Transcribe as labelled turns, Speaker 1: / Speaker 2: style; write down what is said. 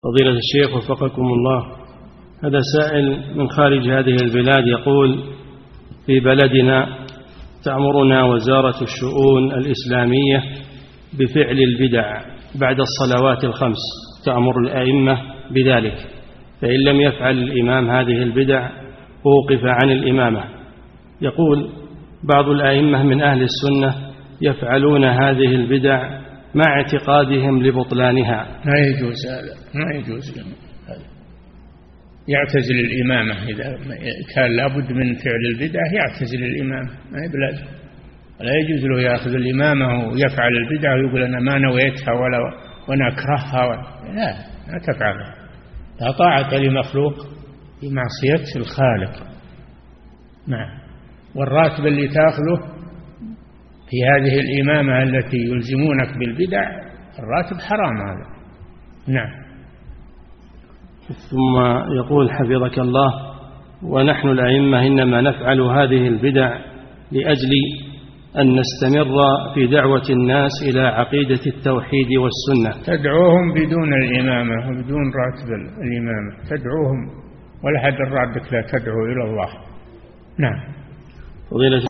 Speaker 1: فضيلة الشيخ وفقكم الله، هذا سائل من خارج هذه البلاد يقول: في بلدنا تأمرنا وزارة الشؤون الإسلامية بفعل البدع بعد الصلوات الخمس، تأمر الأئمة بذلك، فإن لم يفعل الإمام هذه البدع أوقف عن الإمامة. يقول: بعض الأئمة من أهل السنة يفعلون هذه البدع مع اعتقادهم لبطلانها.
Speaker 2: لا يجوز هذا، ما يجوز هذا. يعتزل الإمامة إذا كان لابد من فعل البدع، يعتزل الإمامة، ما هي بلازم. لا يجوز له يأخذ الإمامة ويفعل البدع ويقول أنا ما نويتها وأنا أكرهها لا تفعلها. لا طاعة لمخلوق في معصية الخالق. نعم. والراتب اللي تأخذه في هذه الإمامة التي يلزمونك بالبدع الراتب حرام هذا. نعم.
Speaker 1: ثم يقول حفظك الله: ونحن الأئمة إنما نفعل هذه البدع لأجل أن نستمر في دعوة الناس إلى عقيدة التوحيد والسنة.
Speaker 2: تدعوهم بدون الإمامة وبدون راتب الإمامة، تدعوهم ولا حد رادك لا تدعو إلى الله. نعم.
Speaker 1: فضيلة